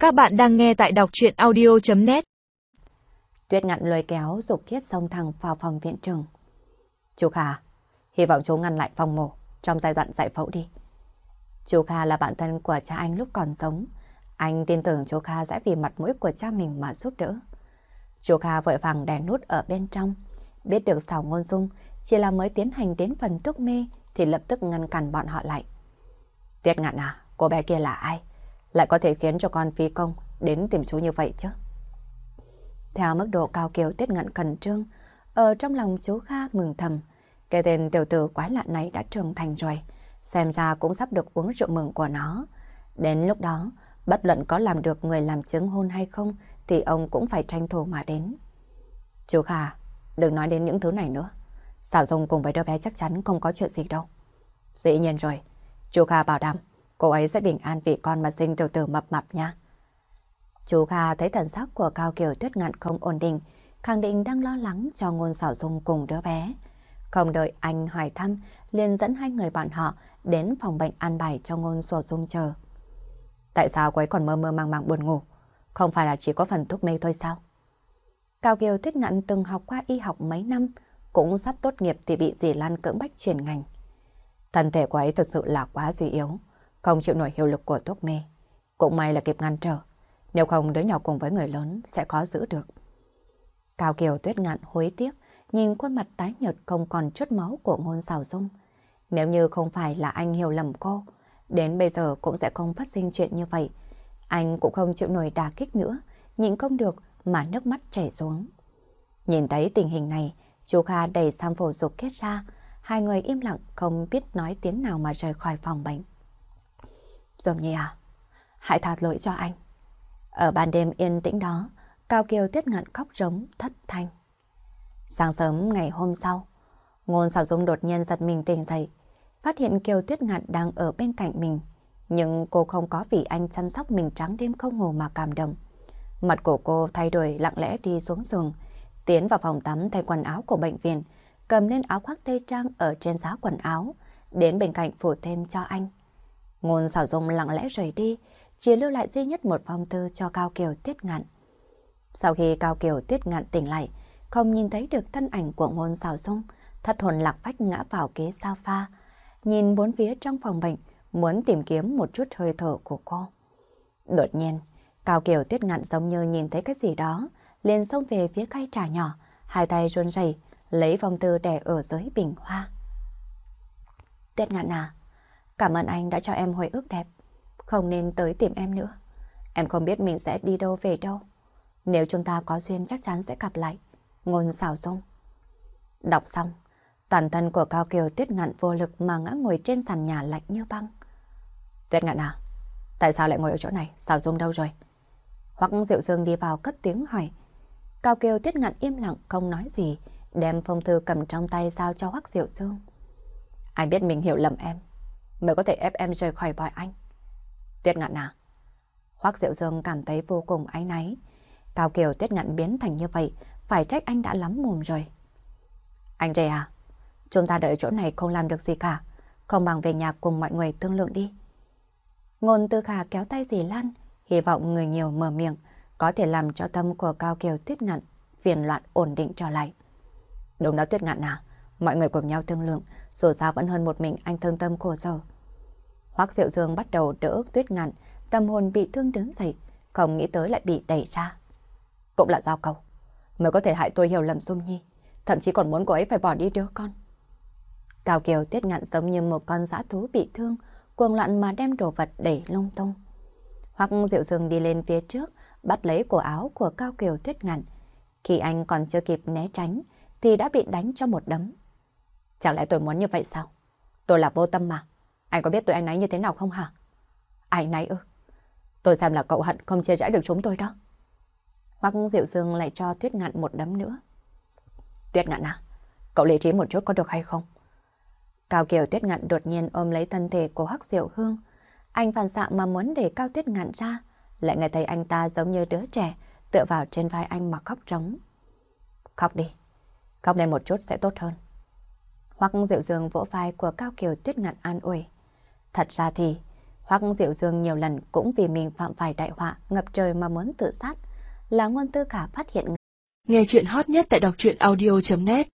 Các bạn đang nghe tại đọc truyện audio.net. Tuyết Ngạn lôi kéo Dục Khiết xông thẳng vào phòng viện trưởng. Chú Kha, hy vọng chú ngăn lại phòng mổ trong giai đoạn giải phẫu đi. Chú Kha là bạn thân của cha anh lúc còn sống. Anh tin tưởng chú Kha sẽ vì mặt mũi của cha mình mà giúp đỡ. Chú Kha vội vàng đè nút ở bên trong. Biết được Sào Ngôn Dung chỉ là mới tiến hành đến phần thuốc mê thì lập tức ngăn cản bọn họ lại. Tuyết Ngạn à, cô bé kia là ai? Lại có thể khiến cho con phi công đến tìm chú như vậy chứ? Theo mức độ cao kiều Tuyết Ngạn khẩn trương, ở trong lòng chú Kha mừng thầm. Cái tên tiểu tử quái lạ này đã trưởng thành rồi, xem ra cũng sắp được uống rượu mừng của nó. Đến lúc đó, bất luận có làm được người làm chứng hôn hay không, thì ông cũng phải tranh thủ mà đến. Chú Kha, đừng nói đến những thứ này nữa. Sảo Dung cùng với đứa bé chắc chắn không có chuyện gì đâu. Dĩ nhiên rồi, chú Kha bảo đảm cô ấy sẽ bình an vì con mà sinh tiểu tử mập mạp nha. Chú Kha thấy thần sắc của Cao Kiều Tuyết Ngạn không ổn định, khẳng định đang lo lắng cho Ngôn Sảo Dung cùng đứa bé. Không đợi anh hỏi thăm, liền dẫn hai người bọn họ đến phòng bệnh an bài cho Ngôn Sảo Dung chờ. Tại sao cô ấy còn mơ mơ màng màng buồn ngủ? Không phải là chỉ có phần thuốc mê thôi sao? Cao Kiều Tuyết Ngạn từng học qua y học mấy năm, cũng sắp tốt nghiệp thì bị dì Lan cưỡng bách chuyển ngành. Thân thể của ấy thực sự là quá suy yếu, không chịu nổi hiệu lực của thuốc mê. Cũng may là kịp ngăn trở, nếu không đứa nhỏ cùng với người lớn sẽ khó giữ được. Cao Kiều Tuyết Ngạn hối tiếc, nhìn khuôn mặt tái nhợt không còn chút máu của Ngôn Sảo Dung. Nếu như không phải là anh hiểu lầm cô, đến bây giờ cũng sẽ không phát sinh chuyện như vậy. Anh cũng không chịu nổi đả kích nữa, nhịn không được mà nước mắt chảy xuống. Nhìn thấy tình hình này, chú Kha đẩy Sam Phổ Dục Khiết ra, hai người im lặng không biết nói tiếng nào mà rời khỏi phòng bệnh. Dung Nhi à, hãy tha lỗi cho anh. Ở ban đêm yên tĩnh đó, Cao Kiều Tuyết Ngạn khóc rống thất thanh. Sáng sớm ngày hôm sau, Ngôn Sảo Dung đột nhiên giật mình tỉnh dậy, phát hiện Kiều Tuyết Ngạn đang ở bên cạnh mình, nhưng cô không có vì anh chăm sóc mình trắng đêm không ngủ mà cảm động. Mặt của cô thay đổi lặng lẽ đi xuống giường, tiến vào phòng tắm thay quần áo của bệnh viện, cầm lên áo khoác tây trang ở trên giá quần áo, đến bên cạnh phủ thêm cho anh. Ngôn Sảo Dung lặng lẽ rời đi, chỉ lưu lại duy nhất một phong thư cho Cao Kiều Tuyết Ngạn. Sau khi Cao Kiều Tuyết Ngạn tỉnh lại, không nhìn thấy được thân ảnh của Ngôn Sảo Dung, thất hồn lạc phách ngã vào ghế sofa, nhìn bốn phía trong phòng bệnh, muốn tìm kiếm một chút hơi thở của cô. Đột nhiên, Cao Kiều Tuyết Ngạn giống như nhìn thấy cái gì đó, liền xông về phía khay trà nhỏ, hai tay run rẩy lấy phong thư để ở dưới bình hoa. Tuyết Ngạn à, cảm ơn anh đã cho em hồi ức đẹp. Không nên tới tìm em nữa. Em không biết mình sẽ đi đâu về đâu. Nếu chúng ta có duyên chắc chắn sẽ gặp lại. Ngôn Sảo Dung. Đọc xong, toàn thân của Cao Kiều Tuyết Ngạn vô lực mà ngã ngồi trên sàn nhà lạnh như băng. Tuyết Ngạn à, tại sao lại ngồi ở chỗ này? Sảo Dung đâu rồi? Hoắc Diệu Dương đi vào cất tiếng hỏi. Cao Kiều Tuyết Ngạn im lặng không nói gì, đem phong thư cầm trong tay giao cho Hoắc Diệu Dương. Anh biết mình hiểu lầm em, mới có thể ép em rời khỏi bòi anh. Tuyết Ngạn à? Hoắc Diệu Dương cảm thấy vô cùng áy náy. Cao Kiều Tuyết Ngạn biến thành như vậy, phải trách anh đã lắm mồm rồi. Anh trai à, chúng ta đợi chỗ này không làm được gì cả, không bằng về nhà cùng mọi người thương lượng đi. Ngôn Tư Khả kéo tay dì Lan, hy vọng người nhiều mở miệng có thể làm cho tâm của Cao Kiều Tuyết Ngạn phiền loạn ổn định trở lại. Đúng đó Tuyết Ngạn à, mọi người cùng nhau thương lượng, dù sao vẫn hơn một mình anh thương tâm khổ sở. Hoắc Diệu Dương bắt đầu đỡ Tuyết Ngạn, tâm hồn bị thương đứng dậy, không nghĩ tới lại bị đẩy ra. Cũng là giao cầu, mới có thể hại tôi hiểu lầm Dung Nhi, thậm chí còn muốn cô ấy phải bỏ đi đứa con. Cao Kiều Tuyết Ngạn giống như một con dã thú bị thương, cuồng loạn mà đem đồ vật đẩy lung tung. Hoắc Diệu Dương đi lên phía trước, bắt lấy cổ áo của Cao Kiều Tuyết Ngạn. Khi anh còn chưa kịp né tránh, thì đã bị đánh cho một đấm. Chẳng lẽ tôi muốn như vậy sao? Tôi là vô tâm mà. Anh có biết tôi áy náy như thế nào không hả? Áy náy ư? Tôi xem là cậu hận không chia rẽ được chúng tôi đó. Hoắc Diệu Dương lại cho Tuyết Ngạn một đấm nữa. Tuyết Ngạn à, cậu lý trí một chút có được hay không? Cao Kiều Tuyết Ngạn đột nhiên ôm lấy thân thể của Hoắc Diệu Hương. Anh phản xạ mà muốn để Cao Tuyết Ngạn ra, lại nghe thấy anh ta giống như đứa trẻ tựa vào trên vai anh mà khóc trống. Khóc đi, khóc lên một chút sẽ tốt hơn. Hoắc Diệu Dương vỗ vai của Cao Kiều Tuyết Ngạn an ủi. Thật ra thì Hoắc Diệu Dương nhiều lần cũng vì mình phạm phải đại họa ngập trời mà muốn tự sát, là Ngôn Tư Khả phát hiện. Nghe chuyện hot nhất tại đọc truyện audio.net